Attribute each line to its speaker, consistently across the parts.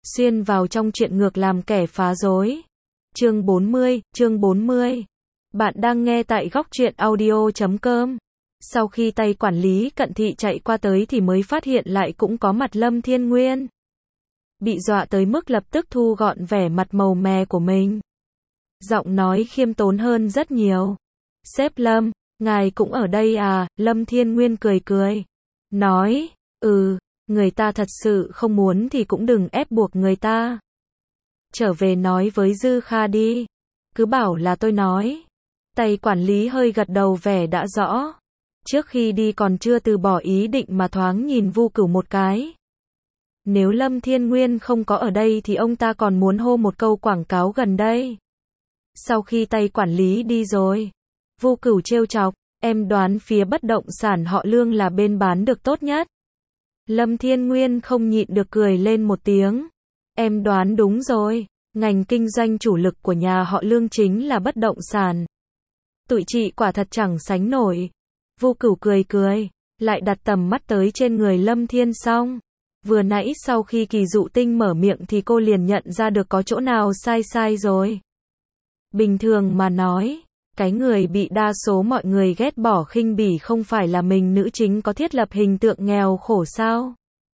Speaker 1: Xuyên vào trong chuyện ngược làm kẻ phá rối. Chương 40. Bạn đang nghe tại góc truyện audio.com. Sau khi tay quản lý Cận Thị chạy qua tới thì mới phát hiện lại cũng có mặt Lâm Thiên Nguyên. Bị dọa tới mức lập tức thu gọn vẻ mặt màu mè của mình. Giọng nói khiêm tốn hơn rất nhiều. Sếp Lâm, ngài cũng ở đây à? Lâm Thiên Nguyên cười cười. Nói, người ta thật sự không muốn thì cũng đừng ép buộc người ta. Trở về nói với Dư Kha đi. Cứ bảo là tôi nói. Tay quản lý hơi gật đầu vẻ đã rõ. Trước khi đi còn chưa từ bỏ ý định mà thoáng nhìn Vu Cửu một cái. Nếu Lâm Thiên Nguyên không có ở đây thì ông ta còn muốn hô một câu quảng cáo gần đây. Sau khi tay quản lý đi rồi, Vu Cửu trêu chọc, em đoán phía bất động sản họ Lương là bên bán được tốt nhất. Lâm Thiên Nguyên không nhịn được cười lên một tiếng. Em đoán đúng rồi, ngành kinh doanh chủ lực của nhà họ Lương chính là bất động sản. Tụi chị quả thật chẳng sánh nổi. Vu Cửu cười cười, lại đặt tầm mắt tới trên người Lâm Thiên Song. Vừa nãy sau khi Kỳ Dụ Tinh mở miệng thì cô liền nhận ra được có chỗ nào sai rồi. Bình thường mà nói, cái người bị đa số mọi người ghét bỏ khinh bỉ không phải là mình nữ chính có thiết lập hình tượng nghèo khổ sao?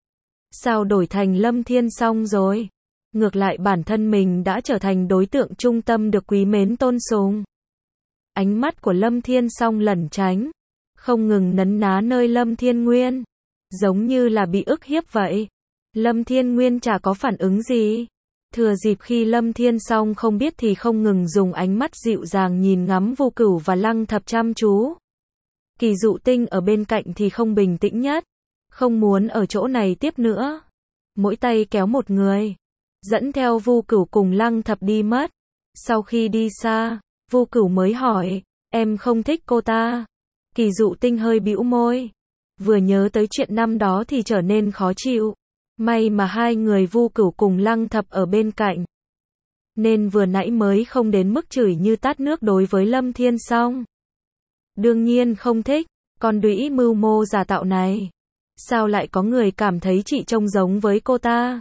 Speaker 1: Sao đổi thành Lâm Thiên Song rồi? Ngược lại bản thân mình đã trở thành đối tượng trung tâm được quý mến tôn sùng. Ánh mắt của Lâm Thiên Song lẩn tránh, không ngừng nấn ná nơi Lâm Thiên Nguyên, giống như là bị ức hiếp vậy. Lâm Thiên Nguyên chả có phản ứng gì. Thừa dịp khi Lâm Thiên Song không biết thì không ngừng dùng ánh mắt dịu dàng nhìn ngắm Vu Cửu và Lăng Thập chăm chú. Kỳ Dụ Tinh ở bên cạnh thì không bình tĩnh nhất, không muốn ở chỗ này tiếp nữa. Mỗi tay kéo một người, dẫn theo Vu Cửu cùng Lăng Thập đi mất. Sau khi đi xa, Vu Cửu mới hỏi, em không thích cô ta? Kỳ Dụ Tinh hơi bĩu môi, vừa nhớ tới chuyện năm đó thì trở nên khó chịu. May mà hai người Vu Cửu cùng Lăng Thập ở bên cạnh, nên vừa nãy mới không đến mức chửi như tát nước đối với Lâm Thiên Song. Đương nhiên không thích, con đũy mưu mô giả tạo này. Sao lại có người cảm thấy chị trông giống với cô ta?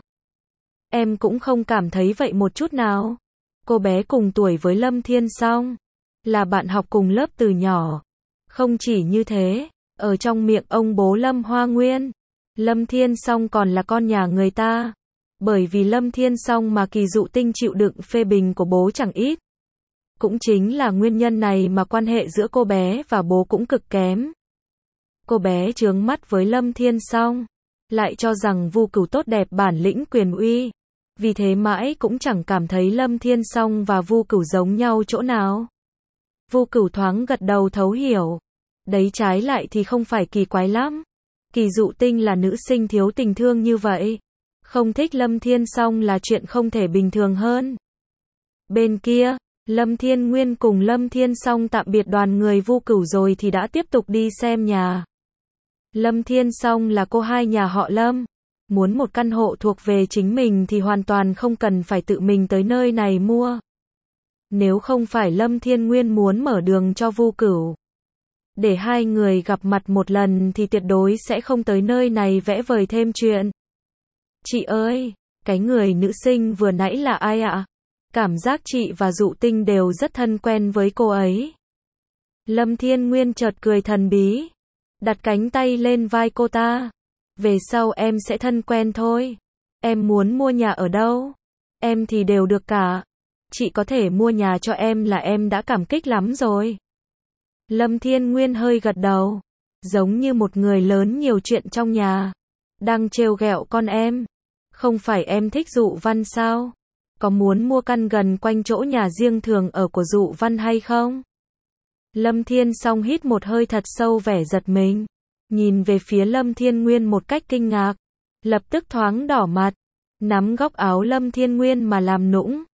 Speaker 1: Em cũng không cảm thấy vậy một chút nào. Cô bé cùng tuổi với Lâm Thiên Song, là bạn học cùng lớp từ nhỏ. Không chỉ như thế, ở trong miệng ông bố Lâm Hoa Nguyên, Lâm Thiên Song còn là con nhà người ta. Bởi vì Lâm Thiên Song mà Kỳ Dụ Tinh chịu đựng phê bình của bố chẳng ít. Cũng chính là nguyên nhân này mà quan hệ giữa cô bé và bố cũng cực kém. Cô bé chướng mắt với Lâm Thiên Song, lại cho rằng Vu Cửu tốt đẹp bản lĩnh quyền uy. Vì thế mãi cũng chẳng cảm thấy Lâm Thiên Song và Vu Cửu giống nhau chỗ nào. Vu Cửu thoáng gật đầu thấu hiểu. Đấy trái lại thì không phải kỳ quái lắm. Kỳ Dụ Tinh là nữ sinh thiếu tình thương như vậy, không thích Lâm Thiên Song là chuyện không thể bình thường hơn. Bên kia, Lâm Thiên Nguyên cùng Lâm Thiên Song tạm biệt đoàn người Vu Cửu rồi thì đã tiếp tục đi xem nhà. Lâm Thiên Song là cô hai nhà họ Lâm. Muốn một căn hộ thuộc về chính mình thì hoàn toàn không cần phải tự mình tới nơi này mua. Nếu không phải Lâm Thiên Nguyên muốn mở đường cho Vu Cửu, để hai người gặp mặt một lần thì tuyệt đối sẽ không tới nơi này vẽ vời thêm chuyện. Chị ơi, cái người nữ sinh vừa nãy là ai ạ? Cảm giác chị và Dụ Tinh đều rất thân quen với cô ấy. Lâm Thiên Nguyên chợt cười thần bí, đặt cánh tay lên vai cô ta. Về sau em sẽ thân quen thôi. Em muốn mua nhà ở đâu? Em thì đều được cả. Chị có thể mua nhà cho em là em đã cảm kích lắm rồi. Lâm Thiên Nguyên hơi gật đầu, giống như một người lớn nhiều chuyện trong nhà, đang trêu ghẹo con em. Không phải em thích Dụ Văn sao? Có muốn mua căn gần quanh chỗ nhà riêng thường ở của Dụ Văn hay không? Lâm Thiên Song hít một hơi thật sâu vẻ giật mình, nhìn về phía Lâm Thiên Nguyên một cách kinh ngạc, lập tức thoáng đỏ mặt, nắm góc áo Lâm Thiên Nguyên mà làm nũng.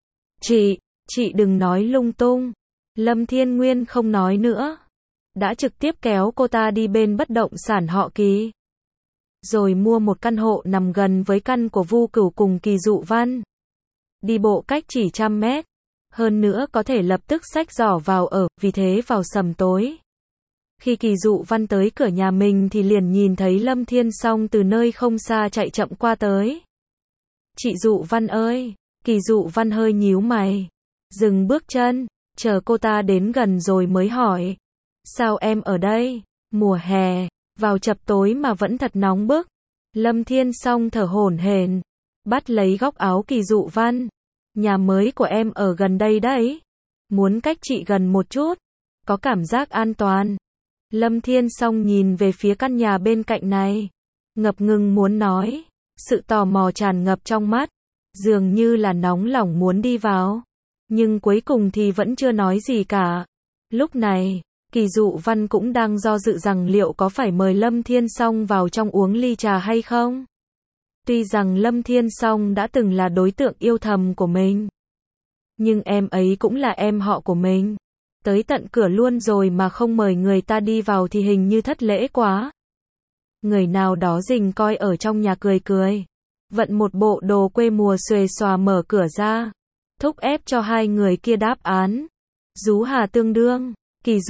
Speaker 1: Chị đừng nói lung tung. Lâm Thiên Nguyên không nói nữa, đã trực tiếp kéo cô ta đi bên bất động sản họ Kỳ, rồi mua một căn hộ nằm gần với căn của Vu Cửu cùng Kỳ Dụ Văn. Đi bộ cách chỉ 100 mét, hơn nữa có thể lập tức xách giỏ vào ở, vì thế vào sầm tối. Khi Kỳ Dụ Văn tới cửa nhà mình thì liền nhìn thấy Lâm Thiên Song từ nơi không xa chạy chậm qua tới. Chị Dụ Văn ơi. Kỳ Dụ Văn hơi nhíu mày, dừng bước chân, chờ cô ta đến gần rồi mới hỏi. Sao em ở đây? Mùa hè, vào chập tối mà vẫn thật nóng bức. Lâm Thiên Song thở hổn hển, bắt lấy góc áo Kỳ Dụ Văn. Nhà mới của em ở gần đây đấy. Muốn cách chị gần một chút, có cảm giác an toàn. Lâm Thiên Song nhìn về phía căn nhà bên cạnh này, ngập ngừng muốn nói, sự tò mò tràn ngập trong mắt, dường như là nóng lòng muốn đi vào, nhưng cuối cùng thì vẫn chưa nói gì cả. Lúc này, Kỳ Dụ Văn cũng đang do dự rằng liệu có phải mời Lâm Thiên Song vào trong uống ly trà hay không. Tuy rằng Lâm Thiên Song đã từng là đối tượng yêu thầm của mình, nhưng em ấy cũng là em họ của mình. Tới tận cửa luôn rồi mà không mời người ta đi vào thì hình như thất lễ quá. Người nào đó rình coi ở trong nhà cười cười, vận một bộ đồ quê mùa xuề xòa mở cửa ra, thúc ép cho hai người kia đáp án. Dú Hà tương đương. Kỳ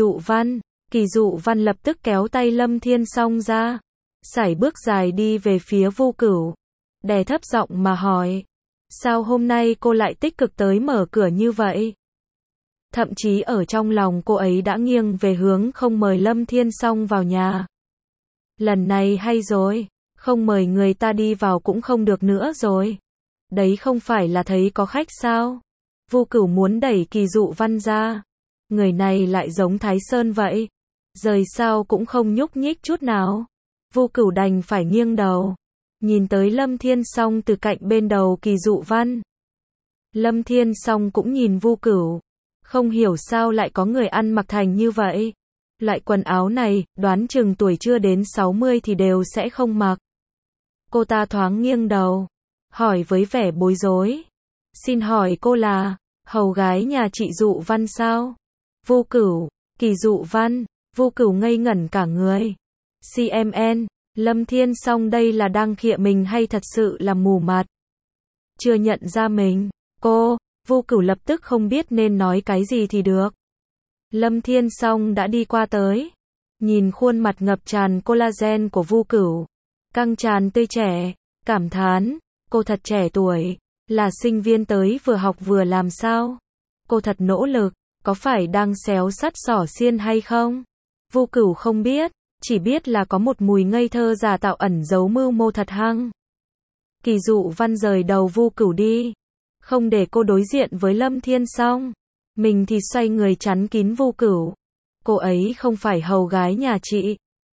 Speaker 1: Dụ Văn lập tức kéo tay Lâm Thiên Song ra, sải bước dài đi về phía Vu Cửu, đè thấp giọng mà hỏi, sao hôm nay cô lại tích cực tới mở cửa như vậy? Thậm chí ở trong lòng cô ấy đã nghiêng về hướng không mời Lâm Thiên Song vào nhà. Lần này hay rồi, không mời người ta đi vào cũng không được nữa rồi. Đấy không phải là thấy có khách sao? Vu Cửu muốn đẩy Kỳ Dụ Văn ra. Người này lại giống Thái Sơn vậy, rời sao cũng không nhúc nhích chút nào. Vu Cửu đành phải nghiêng đầu, nhìn tới Lâm Thiên Song từ cạnh bên đầu Kỳ Dụ Văn. Lâm Thiên Song cũng nhìn Vu Cửu, không hiểu sao lại có người ăn mặc thành như vậy. Loại quần áo này, đoán chừng tuổi chưa đến 60 thì đều sẽ không mặc. Cô ta thoáng nghiêng đầu, hỏi với vẻ bối rối. Xin hỏi cô là hầu gái nhà chị Dụ Văn sao? Vu Cửu, Kỳ Dụ Văn. Vu Cửu ngây ngẩn cả người. CMN, Lâm Thiên Song đây là đang khịa mình hay thật sự là mù mặt? Chưa nhận ra mình. Cô, Vu Cửu lập tức không biết nên nói cái gì thì được. Lâm Thiên Song đã đi qua tới, nhìn khuôn mặt ngập tràn collagen của Vu Cửu, căng tràn tươi trẻ, cảm thán, cô thật trẻ tuổi, là sinh viên tới vừa học vừa làm sao? Cô thật nỗ lực, có phải đang xéo sắt xỏ xiên hay không? Vu Cửu không biết, chỉ biết là có một mùi ngây thơ giả tạo ẩn giấu mưu mô thật hăng. Kỳ Dụ Văn rời đầu Vu Cửu đi, không để cô đối diện với Lâm Thiên Song. Mình thì xoay người chắn kín Vu Cửu. Cô ấy không phải hầu gái nhà chị.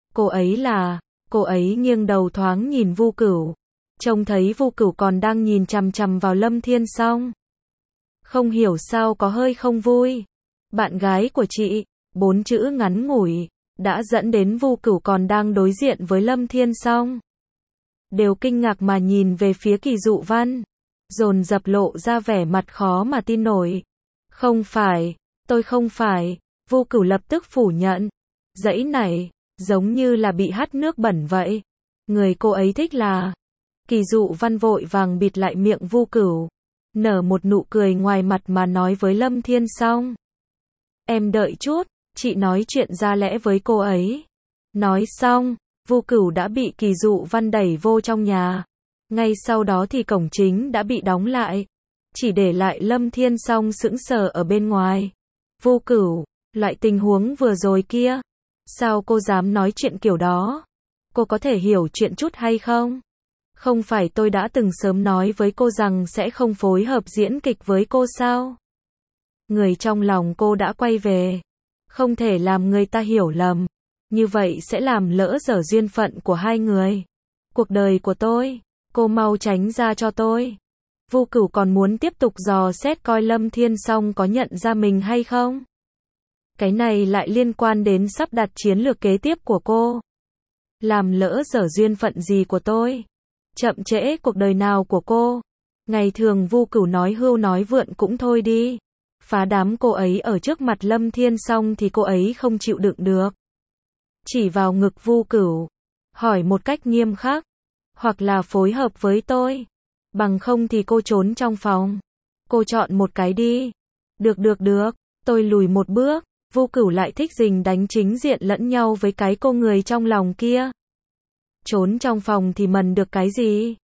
Speaker 1: Cô ấy nghiêng đầu thoáng nhìn Vu Cửu. Trông thấy Vu Cửu còn đang nhìn chằm chằm vào Lâm Thiên Song. Không hiểu sao có hơi không vui. Bạn gái của chị, 4 chữ ngắn ngủi, đã dẫn đến Vu Cửu còn đang đối diện với Lâm Thiên Song. Đều kinh ngạc mà nhìn về phía Kỳ Dụ Văn, dồn dập lộ ra vẻ mặt khó mà tin nổi. Không phải, tôi không phải. Vu Cửu lập tức phủ nhận. Dãy này, giống như là bị hắt nước bẩn vậy. Người cô ấy thích là... Kỳ Dụ Văn vội vàng bịt lại miệng Vu Cửu, nở một nụ cười ngoài mặt mà nói với Lâm Thiên Song. Em đợi chút, chị nói chuyện ra lẽ với cô ấy. Nói xong, Vu Cửu đã bị Kỳ Dụ Văn đẩy vô trong nhà. Ngay sau đó thì cổng chính đã bị đóng lại, chỉ để lại Lâm Thiên Song sững sờ ở bên ngoài. Vu Cửu, loại tình huống vừa rồi kia, sao cô dám nói chuyện kiểu đó? Cô có thể hiểu chuyện chút hay không? Không phải tôi đã từng sớm nói với cô rằng sẽ không phối hợp diễn kịch với cô sao? Người trong lòng cô đã quay về, không thể làm người ta hiểu lầm, như vậy sẽ làm lỡ dở duyên phận của hai người. Cuộc đời của tôi, cô mau tránh ra cho tôi. Vu Cửu còn muốn tiếp tục dò xét coi Lâm Thiên Song có nhận ra mình hay không. Cái này lại liên quan đến sắp đặt chiến lược kế tiếp của cô. Làm lỡ dở duyên phận gì của tôi? Chậm trễ cuộc đời nào của cô? Ngày thường Vu Cửu nói hưu nói vượn cũng thôi đi. Phá đám cô ấy ở trước mặt Lâm Thiên Song thì cô ấy không chịu đựng được. Chỉ vào ngực Vu Cửu, hỏi một cách nghiêm khắc. Hoặc là phối hợp với tôi, bằng không thì cô trốn trong phòng. Cô chọn một cái đi. Được, tôi lùi một bước. Vu Cửu lại thích rình đánh chính diện lẫn nhau với cái cô người trong lòng kia. Trốn trong phòng thì mần được cái gì?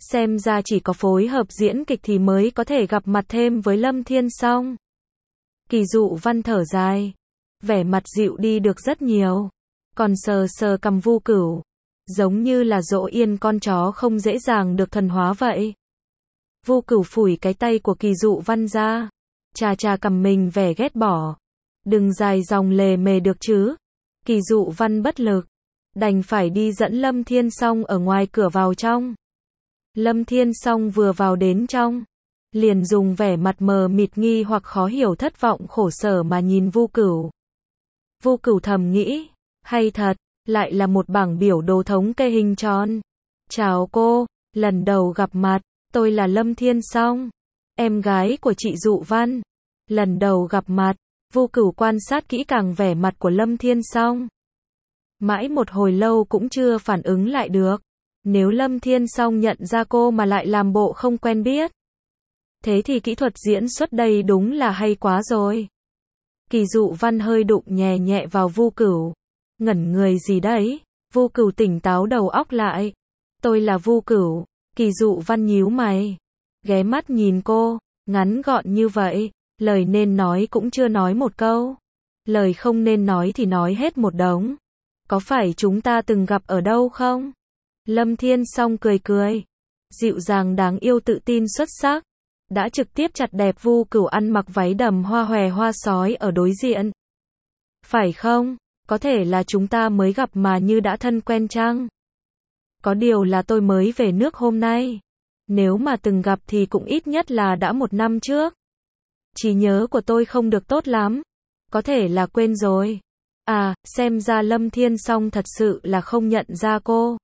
Speaker 1: Xem ra chỉ có phối hợp diễn kịch thì mới có thể gặp mặt thêm với Lâm Thiên Song. Kỳ Dụ Văn thở dài, vẻ mặt dịu đi được rất nhiều, còn sờ sờ cằm Vu Cửu, giống như là dỗ yên con chó không dễ dàng được thuần hóa vậy. Vu Cửu phủi cái tay của Kỳ Dụ Văn ra, chà chà cằm mình vẻ ghét bỏ. Đừng dài dòng lề mề được chứ. Kỳ Dụ Văn bất lực, đành phải đi dẫn Lâm Thiên Song ở ngoài cửa vào trong. Lâm Thiên Song vừa vào đến trong, liền dùng vẻ mặt mờ mịt nghi hoặc khó hiểu thất vọng khổ sở mà nhìn Vu Cửu. Vu Cửu thầm nghĩ, hay thật, lại là một bảng biểu đồ thống kê hình tròn. Chào cô, lần đầu gặp mặt, tôi là Lâm Thiên Song, em gái của chị Dụ Văn. Lần đầu gặp mặt, Vu Cửu quan sát kỹ càng vẻ mặt của Lâm Thiên Song. Mãi một hồi lâu cũng chưa phản ứng lại được. Nếu Lâm Thiên Song nhận ra cô mà lại làm bộ không quen biết, thế thì kỹ thuật diễn xuất đây đúng là hay quá rồi. Kỳ Dụ Văn hơi đụng nhẹ nhẹ vào Vu Cửu. Ngẩn người gì đấy? Vu Cửu tỉnh táo đầu óc lại. Tôi là Vu Cửu. Kỳ Dụ Văn nhíu mày, ghé mắt nhìn cô, ngắn gọn như vậy, lời nên nói cũng chưa nói một câu. Lời không nên nói thì nói hết một đống. Có phải chúng ta từng gặp ở đâu không? Lâm Thiên Song cười cười, dịu dàng đáng yêu tự tin xuất sắc, đã trực tiếp chặt đẹp Vu Cửu ăn mặc váy đầm hoa hòe hoa sói ở đối diện. Phải không? Có thể là chúng ta mới gặp mà như đã thân quen chăng? Có điều là tôi mới về nước hôm nay. Nếu mà từng gặp thì cũng ít nhất là đã 1 năm trước. Trí nhớ của tôi không được tốt lắm. Có thể là quên rồi. À, xem ra Lâm Thiên Song thật sự là không nhận ra cô.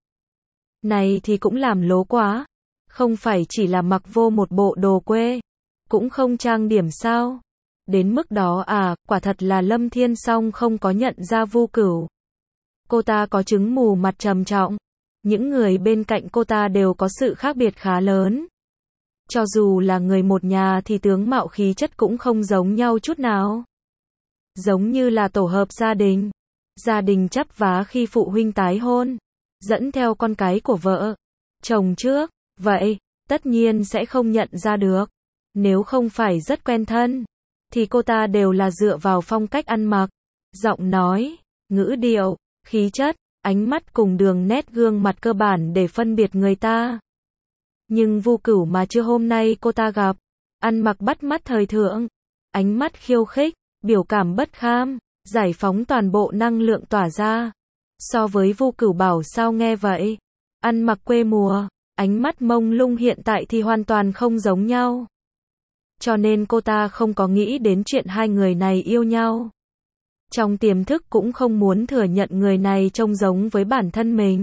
Speaker 1: Này thì cũng làm lố quá. Không phải chỉ là mặc vô một bộ đồ quê, cũng không trang điểm sao? Đến mức đó à, quả thật là Lâm Thiên Song không có nhận ra Vu Cửu. Cô ta có chứng mù mặt trầm trọng. Những người bên cạnh cô ta đều có sự khác biệt khá lớn. Cho dù là người một nhà thì tướng mạo khí chất cũng không giống nhau chút nào. Giống như là tổ hợp gia đình. Gia đình chắp vá khi phụ huynh tái hôn, dẫn theo con cái của vợ, chồng trước. Vậy, tất nhiên sẽ không nhận ra được. Nếu không phải rất quen thân, thì cô ta đều là dựa vào phong cách ăn mặc, giọng nói, ngữ điệu, khí chất, ánh mắt cùng đường nét gương mặt cơ bản để phân biệt người ta. Nhưng Vu Cửu mà chưa hôm nay cô ta gặp, ăn mặc bắt mắt thời thượng, ánh mắt khiêu khích, biểu cảm bất kham, giải phóng toàn bộ năng lượng tỏa ra. So với Vu Cửu bảo sao nghe vậy, ăn mặc quê mùa, ánh mắt mông lung hiện tại thì hoàn toàn không giống nhau. Cho nên cô ta không có nghĩ đến chuyện hai người này yêu nhau. Trong tiềm thức cũng không muốn thừa nhận người này trông giống với bản thân mình.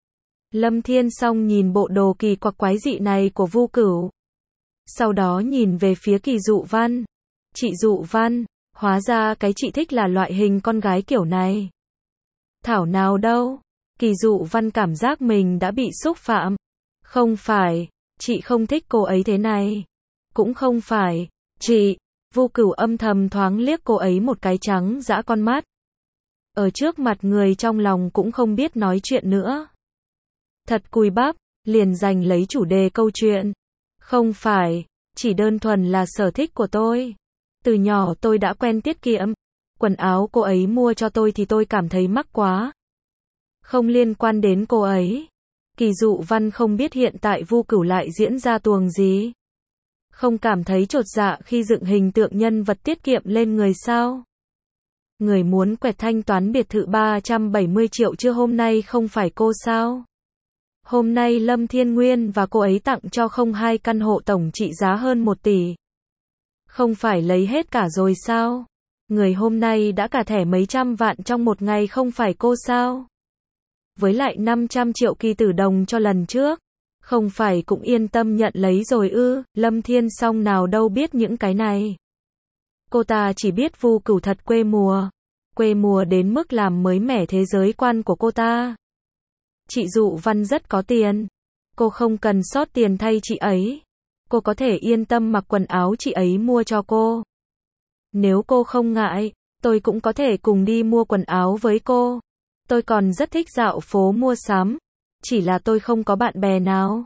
Speaker 1: Lâm Thiên Song nhìn bộ đồ kỳ quặc quái dị này của Vu Cửu. Sau đó nhìn về phía Kỳ Dụ Văn. Chị Dụ Văn, hóa ra cái chị thích là loại hình con gái kiểu này. Thảo nào đâu. Kỳ Dụ Văn cảm giác mình đã bị xúc phạm. Không phải, chị không thích cô ấy thế này. Cũng không phải, chị. Vu Cửu âm thầm thoáng liếc cô ấy một cái trắng dã con mắt. Ở trước mặt người trong lòng cũng không biết nói chuyện nữa. Thật cùi bắp, liền giành lấy chủ đề câu chuyện. Không phải, chỉ đơn thuần là sở thích của tôi. Từ nhỏ tôi đã quen tiết kiệm. Quần áo cô ấy mua cho tôi thì tôi cảm thấy mắc quá. Không liên quan đến cô ấy. Kỳ Dụ Văn không biết hiện tại Vu Cửu lại diễn ra tuồng gì. Không cảm thấy chột dạ khi dựng hình tượng nhân vật tiết kiệm lên người sao? Người muốn quẹt thanh toán biệt thự 370 triệu chưa hôm nay không phải cô sao? Hôm nay Lâm Thiên Nguyên và cô ấy tặng cho không 2 căn hộ tổng trị giá hơn 1 tỷ. Không phải lấy hết cả rồi sao? Người hôm nay đã cả thẻ mấy trăm vạn trong một ngày không phải cô sao? Với lại 500 triệu Kỳ Tử Đồng cho lần trước. Không phải cũng yên tâm nhận lấy rồi ư? Lâm Thiên Song nào đâu biết những cái này. Cô ta chỉ biết Vu Cửu thật quê mùa. Quê mùa đến mức làm mới mẻ thế giới quan của cô ta. Chị Dụ Văn rất có tiền. Cô không cần sót tiền thay chị ấy. Cô có thể yên tâm mặc quần áo chị ấy mua cho cô. Nếu cô không ngại, tôi cũng có thể cùng đi mua quần áo với cô. Tôi còn rất thích dạo phố mua sắm. Chỉ là tôi không có bạn bè nào.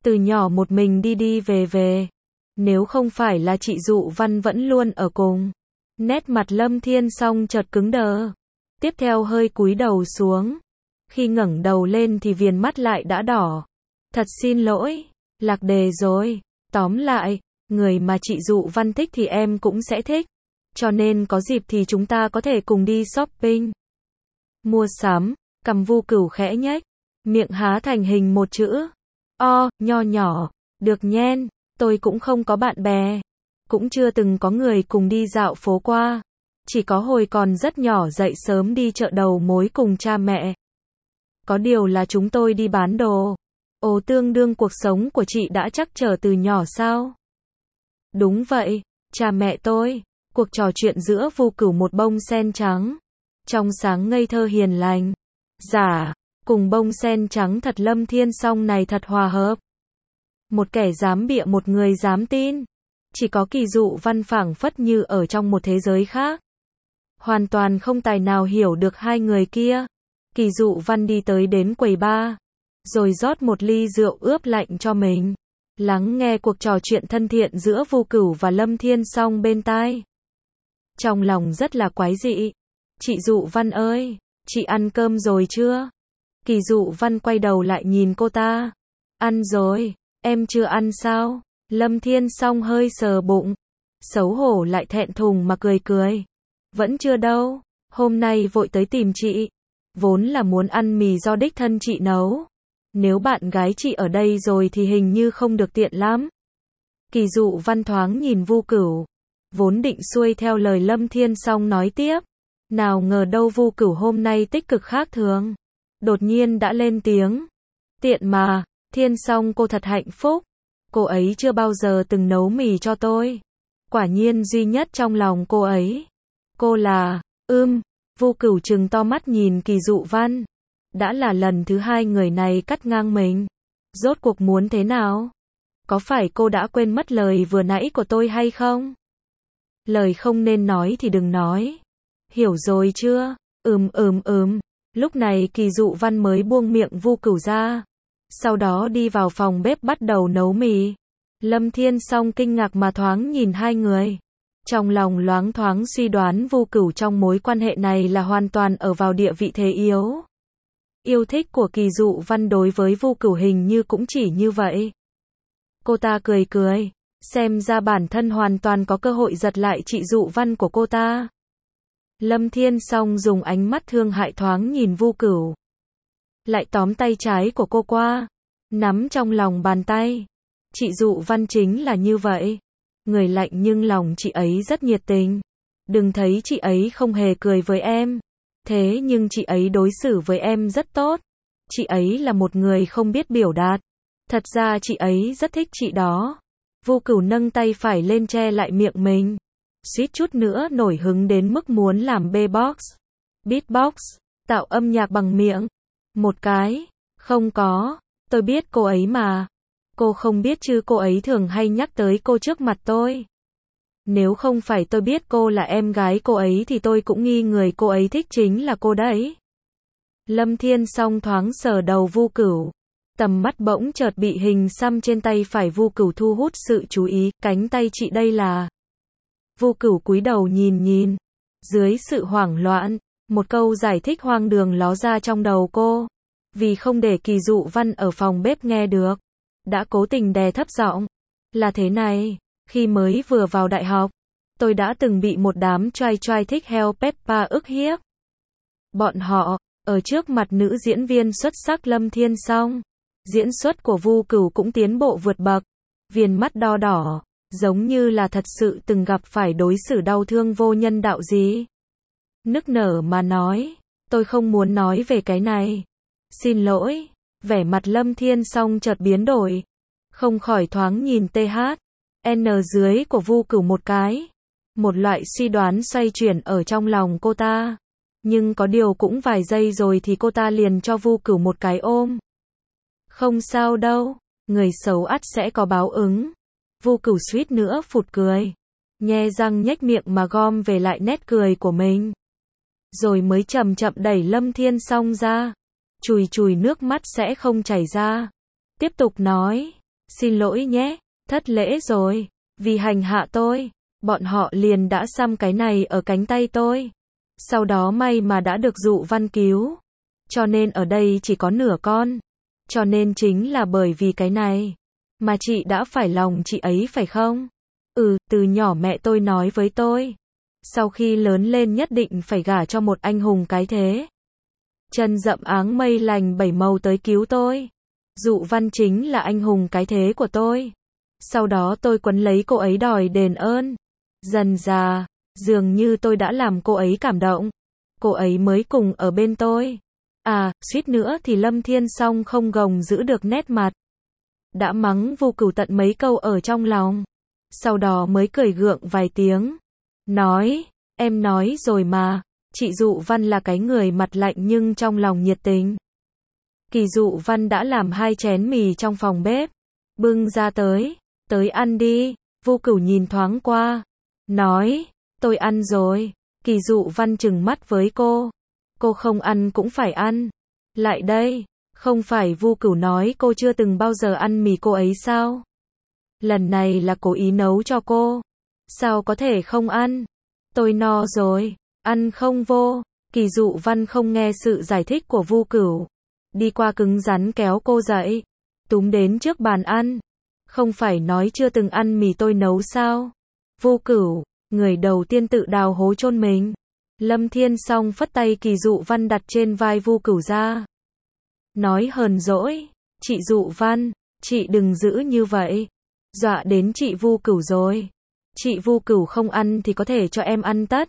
Speaker 1: từ nhỏ một mình đi đi về về. Nếu không phải là chị Dụ Văn vẫn luôn ở cùng. Nét mặt Lâm Thiên Song chợt cứng đờ. Tiếp theo hơi cúi đầu xuống. Khi ngẩng đầu lên thì viền mắt lại đã đỏ. Thật xin lỗi, lạc đề rồi. Tóm lại, người mà chị Dụ Văn thích thì em cũng sẽ thích. Cho nên có dịp thì chúng ta có thể cùng đi shopping. Mua sắm, cằm Vu Cửu khẽ nhếch, miệng há thành hình một chữ O, nho nhỏ, được nhen, tôi cũng không có bạn bè. Cũng chưa từng có người cùng đi dạo phố qua. Chỉ có hồi còn rất nhỏ dậy sớm đi chợ đầu mối cùng cha mẹ. Có điều là chúng tôi đi bán đồ. Ồ, tương đương cuộc sống của chị đã trắc trở từ nhỏ sao? Đúng vậy, cha mẹ tôi. Cuộc trò chuyện giữa Vu Cửu một bông sen trắng. Trong sáng ngây thơ hiền lành. Dạ, cùng bông sen trắng thật Lâm Thiên Song này thật hòa hợp. Một kẻ dám bịa một người dám tin. Chỉ có Kỳ Dụ Văn phảng phất như ở trong một thế giới khác. Hoàn toàn không tài nào hiểu được hai người kia. Kỳ Dụ Văn đi tới đến quầy bar. Rồi rót một ly rượu ướp lạnh cho mình. Lắng nghe cuộc trò chuyện thân thiện giữa Vu Cửu và Lâm Thiên Song bên tai. Trong lòng rất là quái dị. Chị Dụ Văn ơi, chị ăn cơm rồi chưa? Kỳ Dụ Văn quay đầu lại nhìn cô ta. Ăn rồi, em chưa ăn sao? Lâm Thiên Song hơi sờ bụng. Xấu hổ lại thẹn thùng mà cười cười. Vẫn chưa đâu, hôm nay vội tới tìm chị. Vốn là muốn ăn mì do đích thân chị nấu. Nếu bạn gái chị ở đây rồi thì hình như không được tiện lắm. Kỳ Dụ Văn thoáng nhìn Vu Cửu. Vốn định xuôi theo lời Lâm Thiên Song nói tiếp. Nào ngờ đâu Vu Cửu hôm nay tích cực khác thường. Đột nhiên đã lên tiếng. Tiện mà, Thiên Song cô thật hạnh phúc. Cô ấy chưa bao giờ từng nấu mì cho tôi. Quả nhiên duy nhất trong lòng cô ấy. Cô là, Vu Cửu trừng to mắt nhìn Kỳ Dụ Văn. Đã là lần thứ hai người này cắt ngang mình. Rốt cuộc muốn thế nào? Có phải cô đã quên mất lời vừa nãy của tôi hay không? Lời không nên nói thì đừng nói. Hiểu rồi chưa? Lúc này Kỳ Dụ Văn mới buông miệng Vu Cửu ra. Sau đó đi vào phòng bếp bắt đầu nấu mì. Lâm Thiên Song kinh ngạc mà thoáng nhìn hai người. Trong lòng loáng thoáng suy đoán Vu Cửu trong mối quan hệ này là hoàn toàn ở vào địa vị thế yếu. Yêu thích của Kỳ Dụ Văn đối với Vu Cửu hình như cũng chỉ như vậy. Cô ta cười cười, xem ra bản thân hoàn toàn có cơ hội giật lại chị Dụ Văn của cô ta. Lâm Thiên Song dùng ánh mắt thương hại thoáng nhìn Vu Cửu. Lại tóm tay trái của cô qua, nắm trong lòng bàn tay. Chị Dụ Văn chính là như vậy. Người lạnh nhưng lòng chị ấy rất nhiệt tình. Đừng thấy chị ấy không hề cười với em. Thế nhưng chị ấy đối xử với em rất tốt. Chị ấy là một người không biết biểu đạt. Thật ra chị ấy rất thích chị đó. Vu Cửu nâng tay phải lên che lại miệng mình. Suýt chút nữa nổi hứng đến mức muốn làm beatbox, tạo âm nhạc bằng miệng. Một cái, không có, tôi biết cô ấy mà. Cô không biết chứ cô ấy thường hay nhắc tới cô trước mặt tôi. Nếu không phải tôi biết cô là em gái cô ấy thì tôi cũng nghi người cô ấy thích chính là cô đấy. Lâm Thiên Song thoáng sờ đầu Vu Cửu. Tầm mắt bỗng chợt bị hình xăm trên tay phải Vu Cửu thu hút sự chú ý. Cánh tay chị đây là... Vu Cửu cúi đầu nhìn. Dưới sự hoảng loạn, một câu giải thích hoang đường ló ra trong đầu cô. Vì không để Kỳ Dụ Văn ở phòng bếp nghe được, đã cố tình đè thấp giọng. Là thế này, khi mới vừa vào đại học, tôi đã từng bị một đám trai trai thích heo Peppa ức hiếp. Bọn họ, ở trước mặt nữ diễn viên xuất sắc Lâm Thiên Song, diễn xuất của Vu Cửu cũng tiến bộ vượt bậc. Viền mắt đo đỏ, giống như là thật sự từng gặp phải đối xử đau thương vô nhân đạo gì. Nức nở mà nói, tôi không muốn nói về cái này. Xin lỗi, vẻ mặt Lâm Thiên Song chợt biến đổi. Không khỏi thoáng nhìn THN dưới của Vu Cửu một cái. Một loại suy đoán xoay chuyển ở trong lòng cô ta. Nhưng có điều cũng vài giây rồi thì cô ta liền cho Vu Cửu một cái ôm. Không sao đâu, người xấu ắt sẽ có báo ứng. Vu Cửu suýt nữa phụt cười. Nhe răng nhếch miệng mà gom về lại nét cười của mình. Rồi mới chậm chậm đẩy Lâm Thiên Song ra. Chùi chùi nước mắt sẽ không chảy ra. Tiếp tục nói, Xin lỗi nhé, thất lễ rồi. Vì hành hạ tôi, bọn họ liền đã xăm cái này ở cánh tay tôi. Sau đó may mà đã được Dụ Văn cứu. Cho nên ở đây chỉ có nửa con. Cho nên chính là bởi vì cái này mà chị đã phải lòng chị ấy phải không? Từ nhỏ mẹ tôi nói với tôi. Sau khi lớn lên nhất định phải gả cho một anh hùng cái thế. Chân dậm áng mây lành bảy màu tới cứu tôi. Dụ Văn chính là anh hùng cái thế của tôi. Sau đó tôi quấn lấy cô ấy đòi đền ơn. Dần dà, dường như tôi đã làm cô ấy cảm động. Cô ấy mới cùng ở bên tôi. Suýt nữa thì Lâm Thiên Song không gồng giữ được nét mặt. Đã mắng Vu Cửu tận mấy câu ở trong lòng. Sau đó mới cười gượng vài tiếng. Nói, em nói rồi mà, chị Dụ Văn là cái người mặt lạnh nhưng trong lòng nhiệt tình. Kỳ Dụ Văn đã làm 2 chén mì trong phòng bếp. Bưng ra tới ăn đi. Vu Cửu nhìn thoáng qua. Nói, tôi ăn rồi. Kỳ Dụ Văn trừng mắt với cô. Cô không ăn cũng phải ăn. Lại đây, không phải Vu Cửu nói cô chưa từng bao giờ ăn mì cô ấy sao? Lần này là cố ý nấu cho cô. Sao có thể không ăn? Tôi no rồi, ăn không vô. Kỳ Dụ Văn không nghe sự giải thích của Vu Cửu. Đi qua cứng rắn kéo cô dậy. Túm đến trước bàn ăn. Không phải nói chưa từng ăn mì tôi nấu sao? Vu Cửu, người đầu tiên tự đào hố chôn mình. Lâm Thiên Song phất tay Kỳ Dụ Văn đặt trên vai Vu Cửu ra. Nói hờn dỗi, chị Dụ Văn, chị đừng giữ như vậy. Dọa đến chị Vu Cửu rồi. Chị Vu Cửu không ăn thì có thể cho em ăn tất.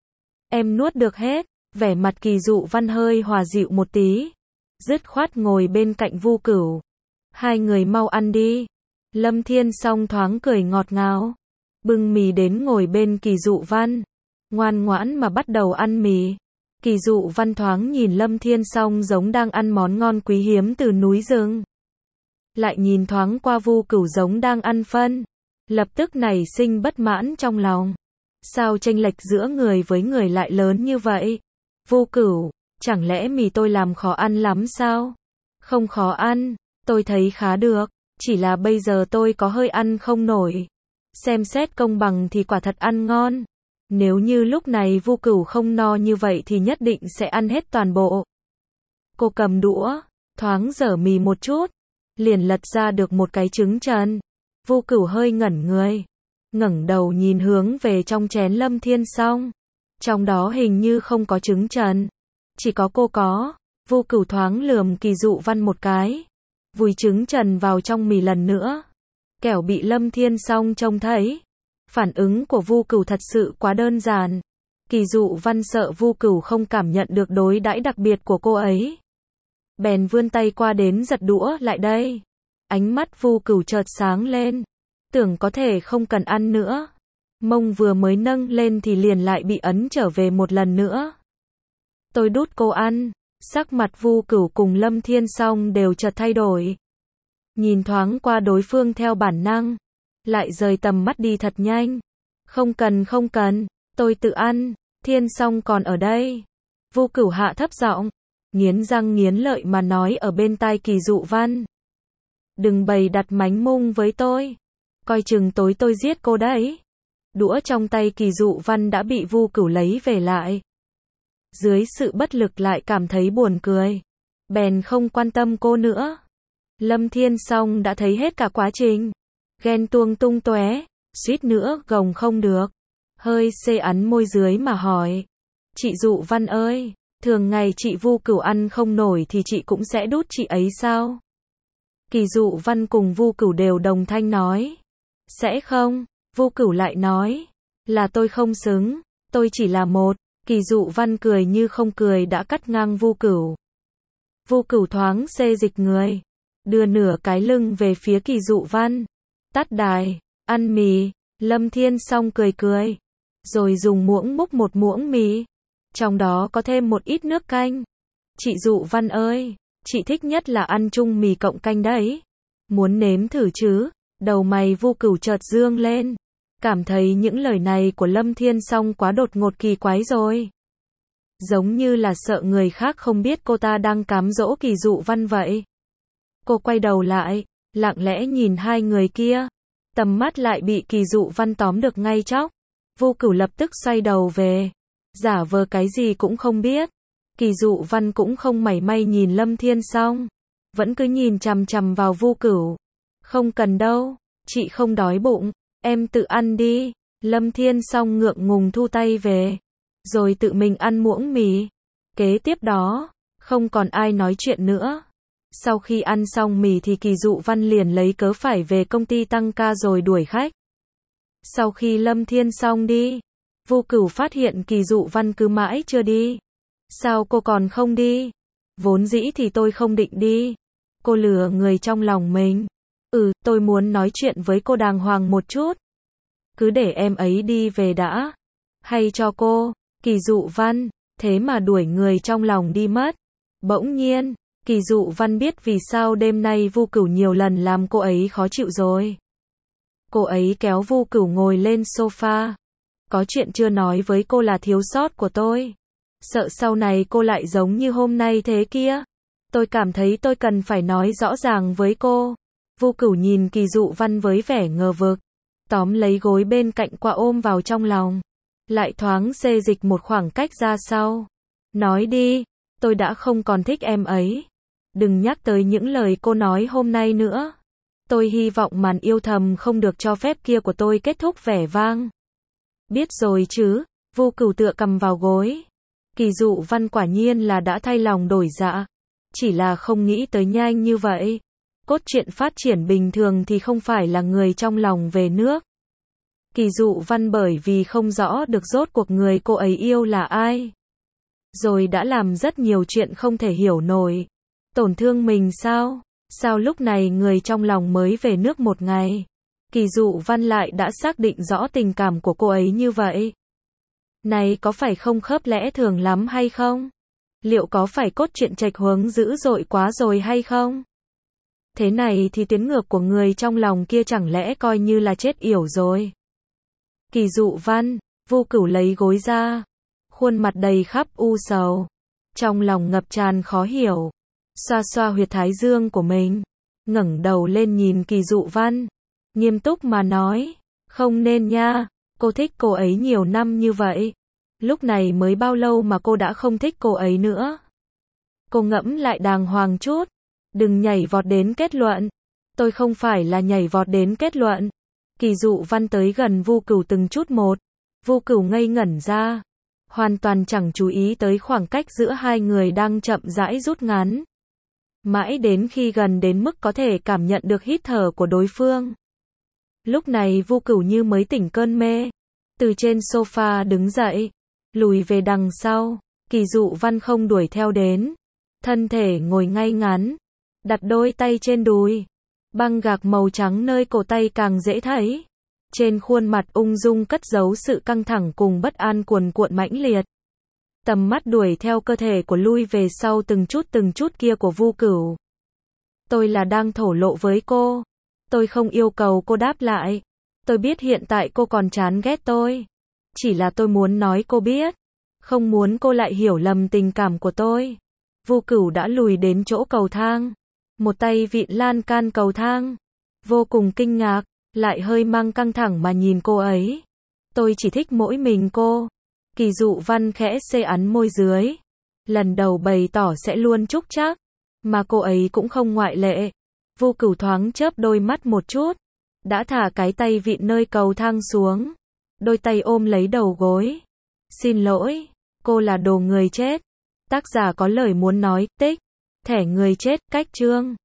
Speaker 1: Em nuốt được hết. Vẻ mặt Kỳ Dụ Văn hơi hòa dịu một tí. Dứt khoát ngồi bên cạnh Vu Cửu. Hai người mau ăn đi. Lâm Thiên Song thoáng cười ngọt ngào. Bưng mì đến ngồi bên Kỳ Dụ Văn. Ngoan ngoãn mà bắt đầu ăn mì. Kỳ Dụ Văn thoáng nhìn Lâm Thiên Song giống đang ăn món ngon quý hiếm từ núi rừng. Lại nhìn thoáng qua Vu Cửu giống đang ăn phân. Lập tức nảy sinh bất mãn trong lòng. Sao chênh lệch giữa người với người lại lớn như vậy? Vu Cửu, chẳng lẽ mì tôi làm khó ăn lắm sao? Không khó ăn, tôi thấy khá được. Chỉ là bây giờ tôi có hơi ăn không nổi. Xem xét công bằng thì quả thật ăn ngon. Nếu như lúc này Vu Cửu không no như vậy thì nhất định sẽ ăn hết toàn bộ. Cô cầm đũa, thoáng dở mì một chút, liền lật ra được một cái trứng trần. Vu Cửu hơi ngẩn người, ngẩng đầu nhìn hướng về trong chén Lâm Thiên Song. Trong đó hình như không có trứng trần, chỉ có cô có. Vu Cửu thoáng lườm Kỳ Dụ Văn một cái, vùi trứng trần vào trong mì lần nữa. Kẻo bị Lâm Thiên Song trông thấy. Phản ứng của Vu Cửu thật sự quá đơn giản. Kỳ Dụ Văn sợ Vu Cửu không cảm nhận được đối đãi đặc biệt của cô ấy. Bèn vươn tay qua đến giật đũa lại đây. Ánh mắt Vu Cửu chợt sáng lên. Tưởng có thể không cần ăn nữa. Mông vừa mới nâng lên thì liền lại bị ấn trở về một lần nữa. Tôi đút cô ăn. Sắc mặt Vu Cửu cùng Lâm Thiên Song đều chợt thay đổi. Nhìn thoáng qua đối phương theo bản năng. Lại rời tầm mắt đi thật nhanh. Không cần, tôi tự ăn. Thiên Song còn ở đây. Vu Cửu hạ thấp giọng, nghiến răng nghiến lợi mà nói ở bên tai Kỳ Dụ Văn. Đừng bày đặt mánh mung với tôi. Coi chừng tối tôi giết cô đấy. Đũa trong tay Kỳ Dụ Văn đã bị Vu Cửu lấy về lại. Dưới sự bất lực lại cảm thấy buồn cười. Bèn không quan tâm cô nữa. Lâm Thiên Song đã thấy hết cả quá trình. Ghen tuông tung tóe, suýt nữa gồng không được. Hơi xê ắn môi dưới mà hỏi. Chị Dụ Văn ơi, thường ngày chị Vu Cửu ăn không nổi thì chị cũng sẽ đút chị ấy sao? Kỳ Dụ Văn cùng Vu Cửu đều đồng thanh nói. Sẽ không, Vu Cửu lại nói. Là tôi không xứng, tôi chỉ là một. Kỳ Dụ Văn cười như không cười đã cắt ngang Vu Cửu. Vu Cửu thoáng xê dịch người, đưa nửa cái lưng về phía Kỳ Dụ Văn. Tắt đài, ăn mì. Lâm Thiên Song cười cười, rồi dùng muỗng múc một muỗng mì, trong đó có thêm một ít nước canh. Chị Dụ Văn ơi, chị thích nhất là ăn chung mì cộng canh đấy. Muốn nếm thử chứ? Đầu mày Vu Cửu chợt dương lên, cảm thấy những lời này của Lâm Thiên Song quá đột ngột kỳ quái rồi. Giống như là sợ người khác không biết cô ta đang cám dỗ Kỳ Dụ Văn vậy. Cô quay đầu lại, lặng lẽ nhìn hai người kia. Tầm mắt lại bị Kỳ Dụ Văn tóm được ngay chóc. Vô Cửu lập tức xoay đầu về, giả vờ cái gì cũng không biết. Kỳ Dụ Văn cũng không mảy may nhìn Lâm Thiên Song, vẫn cứ nhìn chằm chằm vào Vô Cửu. Không cần đâu, chị không đói bụng, em tự ăn đi. Lâm Thiên Song ngượng ngùng thu tay về, rồi tự mình ăn muỗng mì. Kế tiếp đó, không còn ai nói chuyện nữa. Sau khi ăn xong mì thì Kỳ Dụ Văn liền lấy cớ phải về công ty tăng ca rồi đuổi khách. Sau khi Lâm Thiên Song đi, Vô Cửu phát hiện Kỳ Dụ Văn cứ mãi chưa đi. Sao cô còn không đi? Vốn dĩ thì tôi không định đi. Cô lừa người trong lòng mình. Tôi muốn nói chuyện với cô đàng hoàng một chút. Cứ để em ấy đi về đã. Hay cho cô, Kỳ Dụ Văn, thế mà đuổi người trong lòng đi mất. Bỗng nhiên, Kỳ Dụ Văn biết vì sao đêm nay Vô Cửu nhiều lần làm cô ấy khó chịu rồi. Cô ấy kéo Vô Cửu ngồi lên sofa. Có chuyện chưa nói với cô là thiếu sót của tôi. Sợ sau này cô lại giống như hôm nay thế kia. Tôi cảm thấy tôi cần phải nói rõ ràng với cô. Vô Cửu nhìn Kỳ Dụ Văn với vẻ ngờ vực, tóm lấy gối bên cạnh qua ôm vào trong lòng, lại thoáng xê dịch một khoảng cách ra sau. Nói đi, tôi đã không còn thích em ấy. Đừng nhắc tới những lời cô nói hôm nay nữa. Tôi hy vọng màn yêu thầm không được cho phép kia của tôi kết thúc vẻ vang. Biết rồi chứ. Vô Cửu tựa cầm vào gối. Kỳ Dụ Văn quả nhiên là đã thay lòng đổi dạ. Chỉ là không nghĩ tới nhanh như vậy. Cốt truyện phát triển bình thường thì không phải là người trong lòng về nước. Kỳ Dụ Văn bởi vì không rõ được rốt cuộc người cô ấy yêu là ai, rồi đã làm rất nhiều chuyện không thể hiểu nổi. Tổn thương mình sao? Sao lúc này người trong lòng mới về nước một ngày, Kỳ Dụ Văn lại đã xác định rõ tình cảm của cô ấy như vậy? Này có phải không khớp lẽ thường lắm hay không? Liệu có phải cốt truyện trạch hướng dữ dội quá rồi hay không? Thế này thì tuyến ngược của người trong lòng kia chẳng lẽ coi như là chết yểu rồi? Kỳ Dụ Văn, Vô Cửu lấy gối ra, khuôn mặt đầy khắp u sầu, trong lòng ngập tràn khó hiểu, xoa xoa huyệt thái dương của mình, ngẩng đầu lên nhìn Kỳ Dụ Văn, nghiêm túc mà nói, không nên nha, cô thích cô ấy nhiều năm như vậy, lúc này mới bao lâu mà cô đã không thích cô ấy nữa? Cô ngẫm lại đàng hoàng chút, đừng nhảy vọt đến kết luận. Tôi không phải là nhảy vọt đến kết luận. Kỳ Dụ Văn tới gần Vô Cửu từng chút một. Vô Cửu ngây ngẩn ra, hoàn toàn chẳng chú ý tới khoảng cách giữa hai người đang chậm rãi rút ngắn. Mãi đến khi gần đến mức có thể cảm nhận được hít thở của đối phương. Lúc này Vô Cửu như mới tỉnh cơn mê, từ trên sofa đứng dậy, lùi về đằng sau. Kỳ Dụ Văn không đuổi theo đến, thân thể ngồi ngay ngắn, đặt đôi tay trên đùi, băng gạc màu trắng nơi cổ tay càng dễ thấy. Trên khuôn mặt ung dung cất giấu sự căng thẳng cùng bất an cuồn cuộn mãnh liệt. Tầm mắt đuổi theo cơ thể của lui về sau từng chút kia của Vô Cửu. Tôi là đang thổ lộ với cô. Tôi không yêu cầu cô đáp lại. Tôi biết hiện tại cô còn chán ghét tôi. Chỉ là tôi muốn nói cô biết. Không muốn cô lại hiểu lầm tình cảm của tôi. Vô Cửu đã lùi đến chỗ cầu thang. Một tay vịn lan can cầu thang. Vô cùng kinh ngạc, lại hơi mang căng thẳng mà nhìn cô ấy. Tôi chỉ thích mỗi mình cô. Kỳ Dụ Văn khẽ xê ắn môi dưới. Lần đầu bày tỏ sẽ luôn chúc chắc. Mà cô ấy cũng không ngoại lệ. Vô Cửu thoáng chớp đôi mắt một chút. Đã thả cái tay vịn nơi cầu thang xuống. Đôi tay ôm lấy đầu gối. Xin lỗi, cô là đồ người chết. Tác giả có lời muốn nói, tích. Thẻ người chết, cách chương.